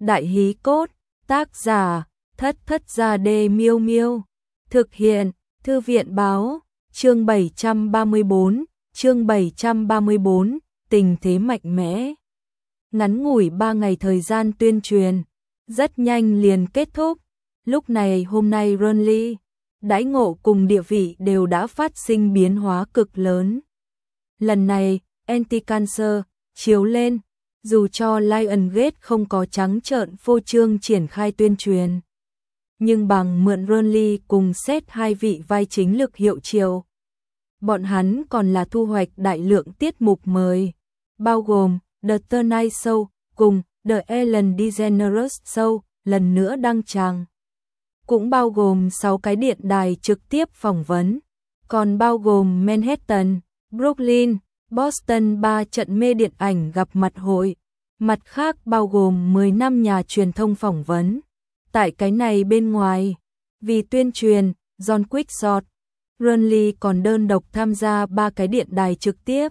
Đại hí cốt, tác giả, Thất Thất Gia Đê Miêu Miêu. Thực hiện, Thư viện báo, chương 734, tình thế mạnh mẽ. Ngắn ngủi 3 ngày thời gian tuyên truyền, rất nhanh liền kết thúc. Lúc này hôm nay Renly, đãi ngộ cùng địa vị đều đã phát sinh biến hóa cực lớn. Lần này, Anti-Cancer chiếu lên, dù cho Lionsgate không có trắng trợn phô trương triển khai tuyên truyền, nhưng bằng mượn Renly cùng Seth hai vị vai chính lực hiệu triệu, bọn hắn còn là thu hoạch đại lượng tiết mục mời, bao gồm The Tonight Show cùng The Ellen DeGeneres Show lần nữa đăng tràng, cũng bao gồm 6 cái điện đài trực tiếp phỏng vấn, còn bao gồm Manhattan, Brooklyn, Boston 3 trận mê điện ảnh gặp mặt hội, mặt khác bao gồm 10 năm nhà truyền thông phỏng vấn. Tại cái này bên ngoài, vì tuyên truyền, John Quickshot, Renly còn đơn độc tham gia 3 cái điện đài trực tiếp.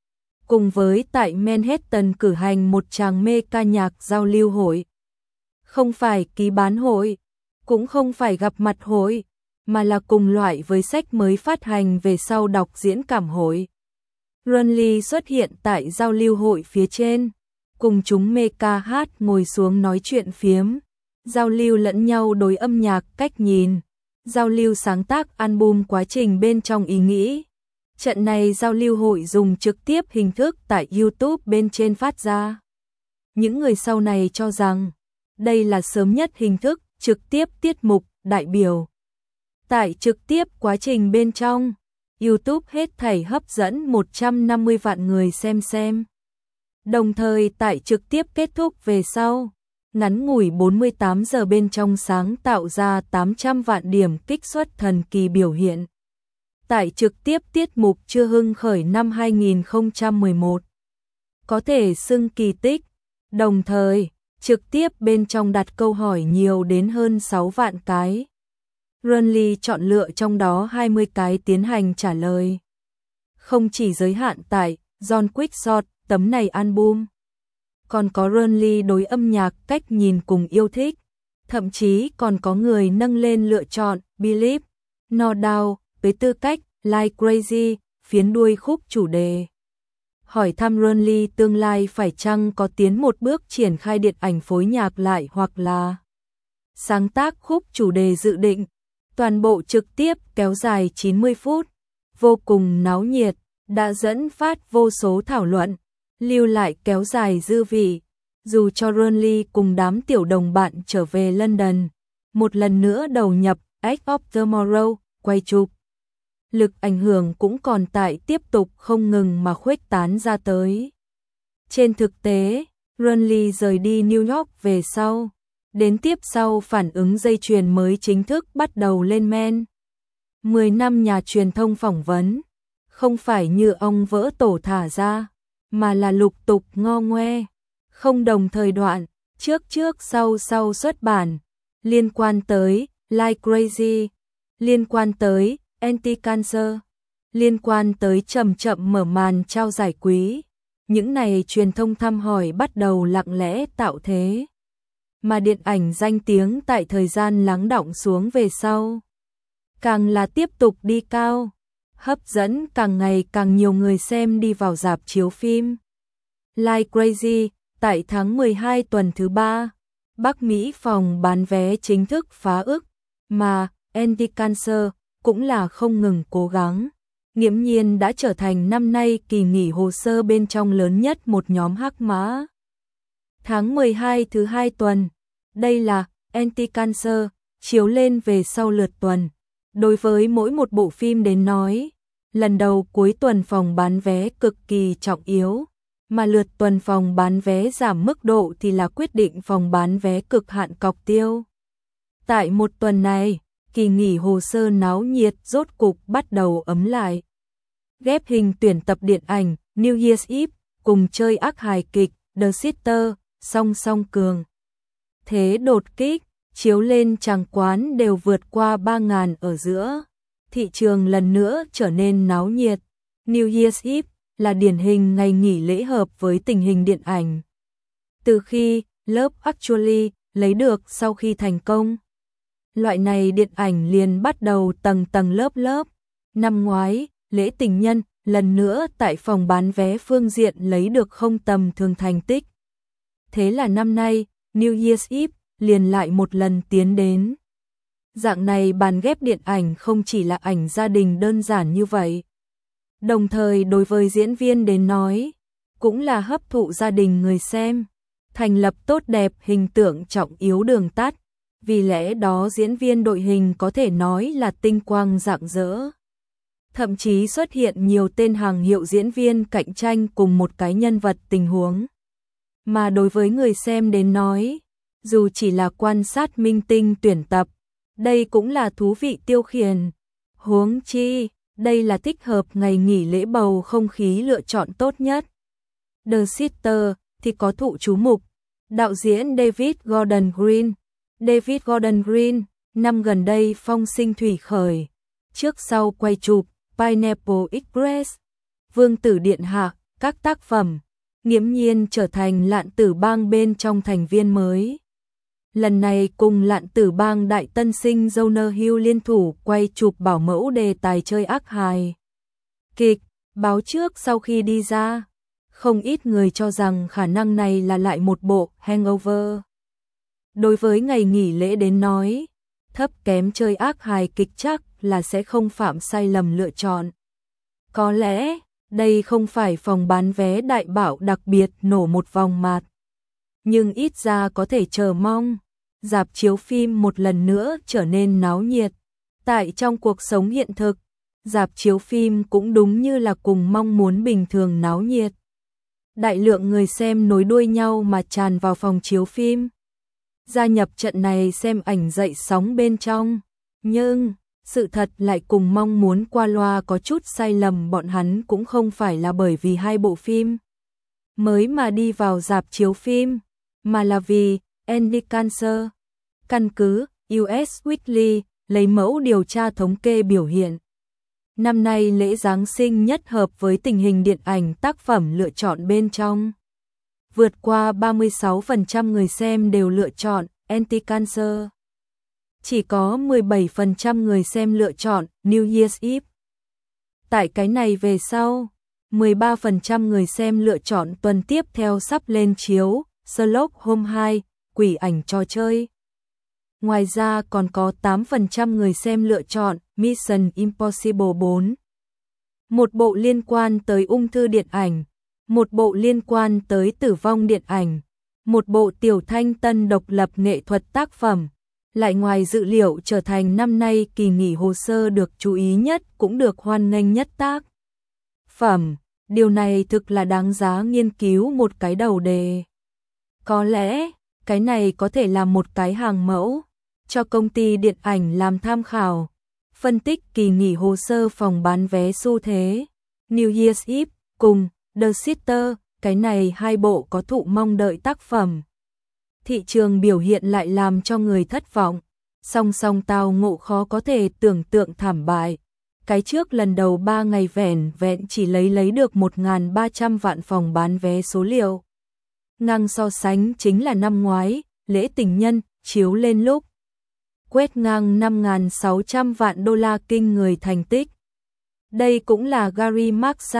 Cùng với tại Manhattan cử hành một tràng mê ca nhạc giao lưu hội. Không phải ký bán hội, cũng không phải gặp mặt hội, mà là cùng loại với sách mới phát hành về sau đọc diễn cảm hội. Renly xuất hiện tại giao lưu hội phía trên, cùng chúng mê ca hát ngồi xuống nói chuyện phiếm, giao lưu lẫn nhau đối âm nhạc cách nhìn, giao lưu sáng tác album quá trình bên trong ý nghĩ. Trận này giao lưu hội dùng trực tiếp hình thức tại YouTube bên trên phát ra. Những người sau này cho rằng, đây là sớm nhất hình thức trực tiếp tiết mục đại biểu. Tại trực tiếp quá trình bên trong, YouTube hết thảy hấp dẫn 150 vạn người xem. Đồng thời tại trực tiếp kết thúc về sau, ngắn ngủi 48 giờ bên trong sáng tạo ra 800 vạn điểm kích xuất thần kỳ biểu hiện. Tại trực tiếp tiết mục chưa hưng khởi năm 2011, có thể xưng kỳ tích, đồng thời, trực tiếp bên trong đặt câu hỏi nhiều đến hơn 6 vạn cái. Renly chọn lựa trong đó 20 cái tiến hành trả lời. Không chỉ giới hạn tại John Quickshot tấm này album, còn có Renly đối âm nhạc cách nhìn cùng yêu thích, thậm chí còn có người nâng lên lựa chọn Believe, No Doubt với tư cách Like Crazy, phiến đuôi khúc chủ đề. Hỏi thăm Renly tương lai phải chăng có tiến một bước triển khai điện ảnh phối nhạc lại hoặc là sáng tác khúc chủ đề dự định. Toàn bộ trực tiếp kéo dài 90 phút, vô cùng náo nhiệt, đã dẫn phát vô số thảo luận, lưu lại kéo dài dư vị. Dù cho Renly cùng đám tiểu đồng bạn trở về London, một lần nữa đầu nhập Edge of Tomorrow, quay chụp. Lực ảnh hưởng cũng còn tại tiếp tục không ngừng mà khuếch tán ra tới. Trên thực tế, Renly rời đi New York về sau, đến tiếp sau phản ứng dây chuyền mới chính thức bắt đầu lên men. 10 năm nhà truyền thông phỏng vấn, không phải như ong vỡ tổ thả ra, mà là lục tục ngo ngoe, không đồng thời đoạn, trước sau xuất bản, liên quan tới Like Crazy, liên quan tới Anti-Cancer, liên quan tới chậm mở màn trao giải quý. Những này truyền thông thăm hỏi bắt đầu lặng lẽ tạo thế. Mà điện ảnh danh tiếng tại thời gian lắng đọng xuống về sau, càng là tiếp tục đi cao, hấp dẫn càng ngày càng nhiều người xem đi vào rạp chiếu phim. Like Crazy, tại tháng 12 tuần thứ 3, Bắc Mỹ phòng bán vé chính thức phá ức, mà Anti-Cancer cũng là không ngừng cố gắng. Nghiễm nhiên đã trở thành năm nay kỳ nghỉ hồ sơ bên trong lớn nhất một nhóm hắc mã. Tháng 12 thứ 2 tuần, đây là Anti-Cancer, chiếu lên về sau lượt tuần. Đối với mỗi một bộ phim đến nói, lần đầu cuối tuần phòng bán vé cực kỳ trọng yếu, mà lượt tuần phòng bán vé giảm mức độ thì là quyết định phòng bán vé cực hạn cọc tiêu. Tại một tuần này, kỳ nghỉ hồ sơ náo nhiệt rốt cục bắt đầu ấm lại. Ghép hình tuyển tập điện ảnh New Year's Eve cùng chơi ác hài kịch The Sister, song song cường. Thế đột kích, chiếu lên tràng quán đều vượt qua 3.000 ở giữa. Thị trường lần nữa trở nên náo nhiệt. New Year's Eve là điển hình ngày nghỉ lễ hợp với tình hình điện ảnh. Từ khi Love Actually lấy được sau khi thành công. Loại này điện ảnh liền bắt đầu tầng tầng lớp lớp. Năm ngoái, lễ tình nhân, lần nữa tại phòng bán vé phương diện lấy được không tầm thường thành tích. Thế là năm nay, New Year's Eve liền lại một lần tiến đến. Dạng này bàn ghép điện ảnh không chỉ là ảnh gia đình đơn giản như vậy. Đồng thời đối với diễn viên đến nói, cũng là hấp thụ gia đình người xem, thành lập tốt đẹp hình tượng trọng yếu đường tắt. Vì lẽ đó diễn viên đội hình có thể nói là tinh quang rạng rỡ. Thậm chí xuất hiện nhiều tên hàng hiệu diễn viên cạnh tranh cùng một cái nhân vật tình huống. Mà đối với người xem đến nói, dù chỉ là quan sát minh tinh tuyển tập, đây cũng là thú vị tiêu khiển. Huống chi, đây là thích hợp ngày nghỉ lễ bầu không khí lựa chọn tốt nhất. The Sister thì có thụ chú mục. Đạo diễn David Gordon Green. David Gordon Green, năm gần đây phong sinh thủy khởi. Trước sau quay chụp Pineapple Express, Vương tử điện hạ, các tác phẩm, nghiễm nhiên trở thành Lạn Tử Bang bên trong thành viên mới. Lần này cùng Lạn Tử Bang đại tân sinh Jonah Hill liên thủ quay chụp bảo mẫu đề tài chơi ác hài. Kịch, báo trước sau khi đi ra, không ít người cho rằng khả năng này là lại một bộ Hangover. Đối với ngày nghỉ lễ đến nói, thấp kém chơi ác hài kịch chắc là sẽ không phạm sai lầm lựa chọn. Có lẽ, đây không phải phòng bán vé đại bảo đặc biệt nổ một vòng mạt. Nhưng ít ra có thể chờ mong, rạp chiếu phim một lần nữa trở nên náo nhiệt. Tại trong cuộc sống hiện thực, rạp chiếu phim cũng đúng như là cùng mong muốn bình thường náo nhiệt. Đại lượng người xem nối đuôi nhau mà tràn vào phòng chiếu phim. Gia nhập trận này xem ảnh dậy sóng bên trong. Nhưng, sự thật lại cùng mong muốn qua loa có chút sai lầm, bọn hắn cũng không phải là bởi vì hai bộ phim mới mà đi vào rạp chiếu phim, mà là vì Andy Cancer. Căn cứ US Weekly lấy mẫu điều tra thống kê biểu hiện. Năm nay lễ Giáng sinh nhất hợp với tình hình điện ảnh tác phẩm lựa chọn bên trong. Vượt qua 36% người xem đều lựa chọn Anti-Cancer. Chỉ có 17% người xem lựa chọn New Year's Eve. Tại cái này về sau, 13% người xem lựa chọn tuần tiếp theo sắp lên chiếu Sherlock Holmes 2, Quỷ ảnh trò chơi. Ngoài ra còn có 8% người xem lựa chọn Mission Impossible 4. Một bộ liên quan tới ung thư điện ảnh, một bộ liên quan tới tử vong điện ảnh, một bộ tiểu thanh tân độc lập nghệ thuật tác phẩm, lại ngoài dự liệu trở thành năm nay kỳ nghỉ hồ sơ được chú ý nhất cũng được hoan nghênh nhất tác phẩm. Điều này thực là đáng giá nghiên cứu một cái đầu đề. Có lẽ, cái này có thể là một cái hàng mẫu cho công ty điện ảnh làm tham khảo, phân tích kỳ nghỉ hồ sơ phòng bán vé xu thế. New Year's Eve cùng The Sister, cái này hai bộ có thụ mong đợi tác phẩm. Thị trường biểu hiện lại làm cho người thất vọng, song song tao ngộ khó có thể tưởng tượng thảm bại. Cái trước lần đầu 3 ngày vẻn vẹn chỉ lấy được 1.300 vạn phòng bán vé số liệu. Ngang so sánh chính là năm ngoái, lễ tình nhân, chiếu lên lúc quét ngang 5.600 vạn đô la kinh người thành tích. Đây cũng là Gary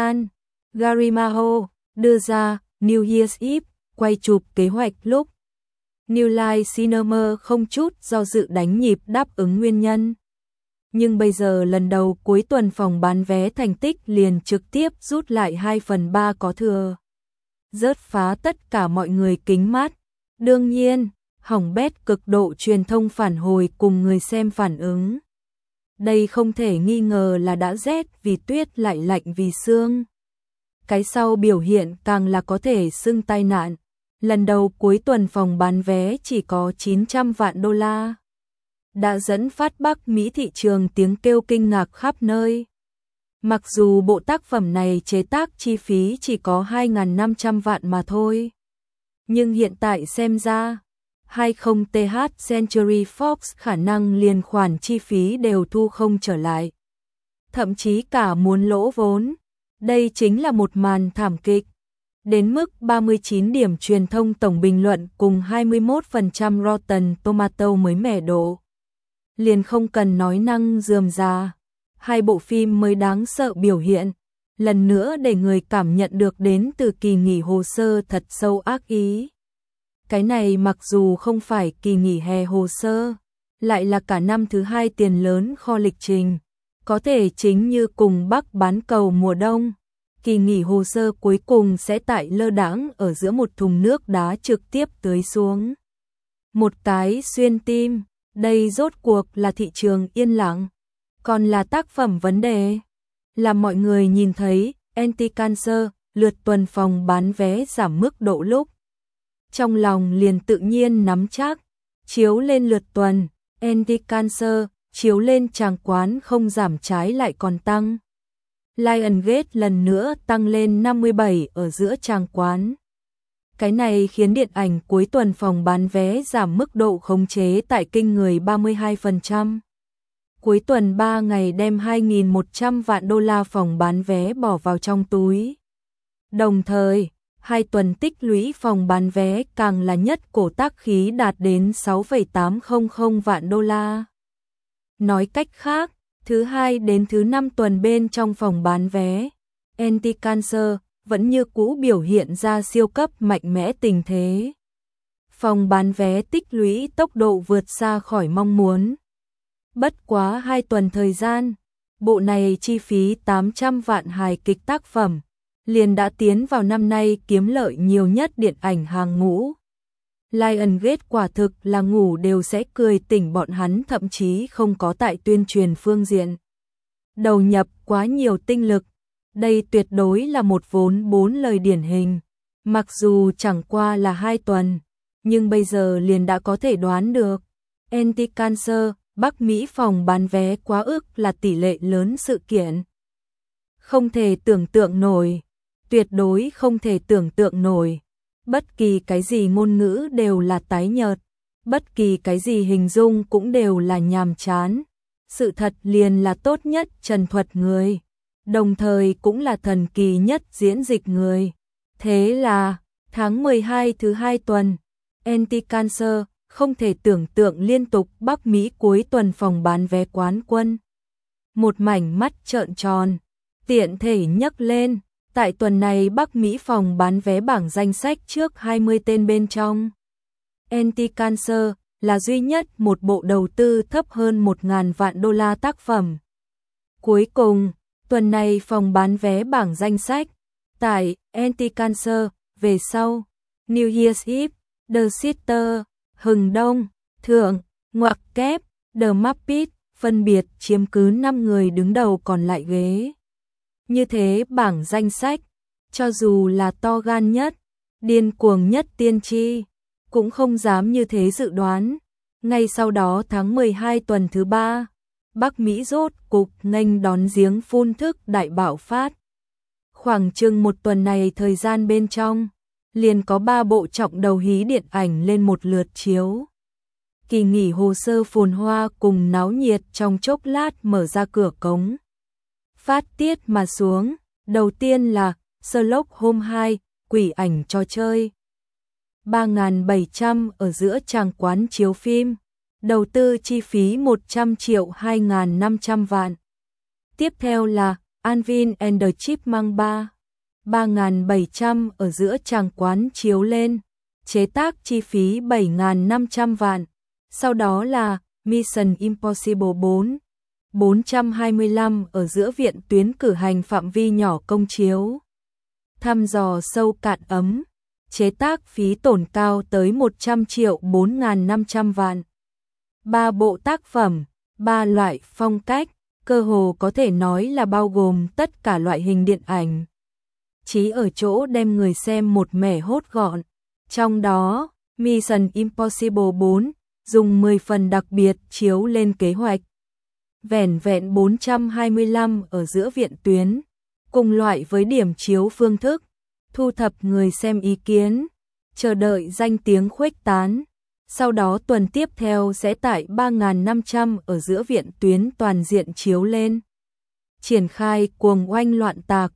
Maho đưa ra New Year's Eve quay chụp kế hoạch lúc New Line Cinema không chút do dự đánh nhịp đáp ứng nguyên nhân. Nhưng bây giờ lần đầu cuối tuần phòng bán vé thành tích liền trực tiếp rút lại 2/3 có thừa. Rớt phá tất cả mọi người kính mát. Đương nhiên, hỏng bét cực độ truyền thông phản hồi cùng người xem phản ứng. Đây không thể nghi ngờ là đã rét vì tuyết lại lạnh vì sương. Cái sau biểu hiện càng là có thể xưng tai nạn. Lần đầu cuối tuần phòng bán vé chỉ có 900 vạn đô la. Đã dẫn phát Bắc Mỹ thị trường tiếng kêu kinh ngạc khắp nơi. Mặc dù bộ tác phẩm này chế tác chi phí chỉ có 2.500 vạn mà thôi. Nhưng hiện tại xem ra, 20th Century Fox khả năng liền khoản chi phí đều thu không trở lại. Thậm chí cả muốn lỗ vốn. Đây chính là một màn thảm kịch. đến mức 39 điểm truyền thông tổng bình luận cùng 21% Rotten Tomato mới mẻ độ. Liền không cần nói năng rườm rà, hai bộ phim mới đáng sợ biểu hiện, lần nữa để người cảm nhận được đến từ kỳ nghỉ hồ sơ thật sâu ác ý. Cái này mặc dù không phải kỳ nghỉ hè hồ sơ, lại là cả năm thứ hai tiền lớn kho lịch trình, có thể chính như cùng Bắc bán cầu mùa đông. Kỳ nghỉ hồ sơ cuối cùng sẽ tại lơ đãng ở giữa một thùng nước đá trực tiếp tưới xuống. Một cái xuyên tim, đây rốt cuộc là thị trường yên lặng, còn là tác phẩm vấn đề. Là mọi người nhìn thấy Anti-Cancer lượt tuần phòng bán vé giảm mức độ lúc. Trong lòng liền tự nhiên nắm chắc, chiếu lên lượt tuần, Anti-Cancer, chiếu lên tràng quán không giảm trái lại còn tăng. Lionsgate lần nữa tăng lên 57 ở giữa tràng quán. Cái này khiến điện ảnh cuối tuần phòng bán vé giảm mức độ khống chế tại kinh người 32%. Cuối tuần 3 ngày đem 2.100 vạn đô la phòng bán vé bỏ vào trong túi. Đồng thời, 2 tuần tích lũy phòng bán vé càng là nhất cổ tác khí đạt đến 6,800 vạn đô la. Nói cách khác, thứ 2 đến thứ 5 tuần bên trong phòng bán vé, Anti-Cancer vẫn như cũ biểu hiện ra siêu cấp mạnh mẽ tình thế. Phòng bán vé tích lũy tốc độ vượt xa khỏi mong muốn. Bất quá 2 tuần thời gian, bộ này chi phí 800 vạn hài kịch tác phẩm, liền đã tiến vào năm nay kiếm lợi nhiều nhất điện ảnh hàng ngũ. Lionsgate quả thực là ngủ đều sẽ cười tỉnh bọn hắn, thậm chí không có tại tuyên truyền phương diện đầu nhập quá nhiều tinh lực. Đây tuyệt đối là một vốn 4 lời điển hình. Mặc dù chẳng qua là 2 tuần, nhưng bây giờ liền đã có thể đoán được. Anti-Cancer, Bắc Mỹ phòng bán vé quá ức là tỷ lệ lớn sự kiện. Không thể tưởng tượng nổi, tuyệt đối không thể tưởng tượng nổi. Bất kỳ cái gì ngôn ngữ đều là tái nhợt, bất kỳ cái gì hình dung cũng đều là nhàm chán. Sự thật liền là tốt nhất trần thuật người, đồng thời cũng là thần kỳ nhất diễn dịch người. Thế là, tháng 12 thứ 2 tuần, Anti-Cancer không thể tưởng tượng liên tục Bắc Mỹ cuối tuần phòng bán vé quán quân. Một mảnh mắt trợn tròn, tiện thể nhấc lên, tại tuần này Bắc Mỹ phòng bán vé bảng danh sách trước 20 tên bên trong. Anti-Cancer là duy nhất một bộ đầu tư thấp hơn 1.000 vạn đô la tác phẩm. Cuối cùng, tuần này phòng bán vé bảng danh sách, tại Anti-Cancer, về sau, New Year's Eve, The Sitter, Hừng Đông, Thượng, ngoặc kép, The Muppet, phân biệt chiếm cứ 5 người đứng đầu còn lại ghế. Như thế bảng danh sách, cho dù là to gan nhất, điên cuồng nhất tiên tri, cũng không dám như thế dự đoán. Ngay sau đó tháng 12 tuần thứ 3, Bắc Mỹ rốt cục nghênh đón giếng phun thức đại bạo phát. Khoảng chừng một tuần này thời gian bên trong, liền có 3 bộ trọng đầu hí điện ảnh lên một lượt chiếu. Kỳ nghỉ hồ sơ phồn hoa cùng náo nhiệt trong chốc lát mở ra cửa cống. Phát tiết mà xuống, đầu tiên là Sherlock Holmes 2, quỷ ảnh trò chơi. 3.700 ở giữa tràng quán chiếu phim, đầu tư chi phí 100 triệu 2.500 vạn. Tiếp theo là Alvin and the Chipmunks 3, 3.700 ở giữa tràng quán chiếu lên, chế tác chi phí 7.500 vạn. Sau đó là Mission Impossible 4, 425 ở giữa viện tuyến cử hành phạm vi nhỏ công chiếu. Thăm dò sâu cạn ấm, chế tác phí tổn cao tới 100 triệu 4.500 vạn. 3 bộ tác phẩm, 3 loại phong cách, cơ hồ có thể nói là bao gồm tất cả loại hình điện ảnh. Chỉ ở chỗ đem người xem một mẻ hốt gọn. Trong đó, Mission Impossible 4 dùng 10 phần đặc biệt chiếu lên kế hoạch. Vẻn vẹn 425 ở giữa viện tuyến, cùng loại với điểm chiếu phương thức, thu thập người xem ý kiến, chờ đợi danh tiếng khuếch tán. Sau đó tuần tiếp theo sẽ tại 3.500 ở giữa viện tuyến toàn diện chiếu lên. Triển khai cuồng oanh loạn tạc,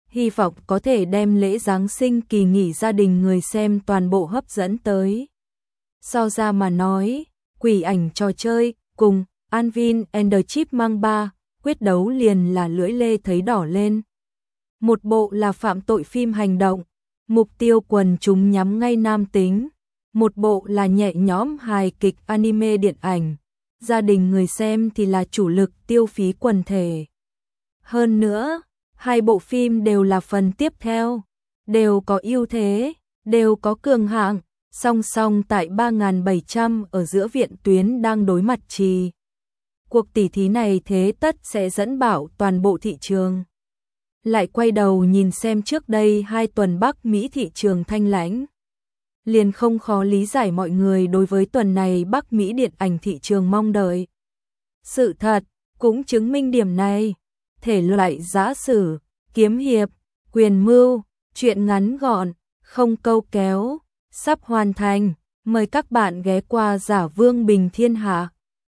hy vọng có thể đem lễ Giáng sinh kỳ nghỉ gia đình người xem toàn bộ hấp dẫn tới. So ra mà nói, Quỷ Ảnh trò chơi cùng Alvin and the Chipmunks 3 quyết đấu liền là lưỡi lê thấy đỏ lên. Một bộ là phạm tội phim hành động, mục tiêu quần chúng nhắm ngay nam tính, một bộ là nhẹ nhõm hài kịch anime điện ảnh, gia đình người xem thì là chủ lực tiêu phí quần thể. Hơn nữa, hai bộ phim đều là phần tiếp theo, đều có ưu thế, đều có cường hạng, song song tại 3.700 ở giữa viện tuyến đang đối mặt trì. Cuộc tỉ thí này thế tất sẽ dẫn bảo toàn bộ thị trường. Lại quay đầu nhìn xem trước đây 2 tuần Bắc Mỹ thị trường thanh lãnh. Liền không khó lý giải mọi người đối với tuần này Bắc Mỹ điện ảnh thị trường mong đợi. Sự thật, cũng chứng minh điểm này. Thể loại giã sử, kiếm hiệp, quyền mưu, truyện ngắn gọn, không câu kéo, sắp hoàn thành. Mời các bạn ghé qua Giả Vương Bình Thiên Hạ.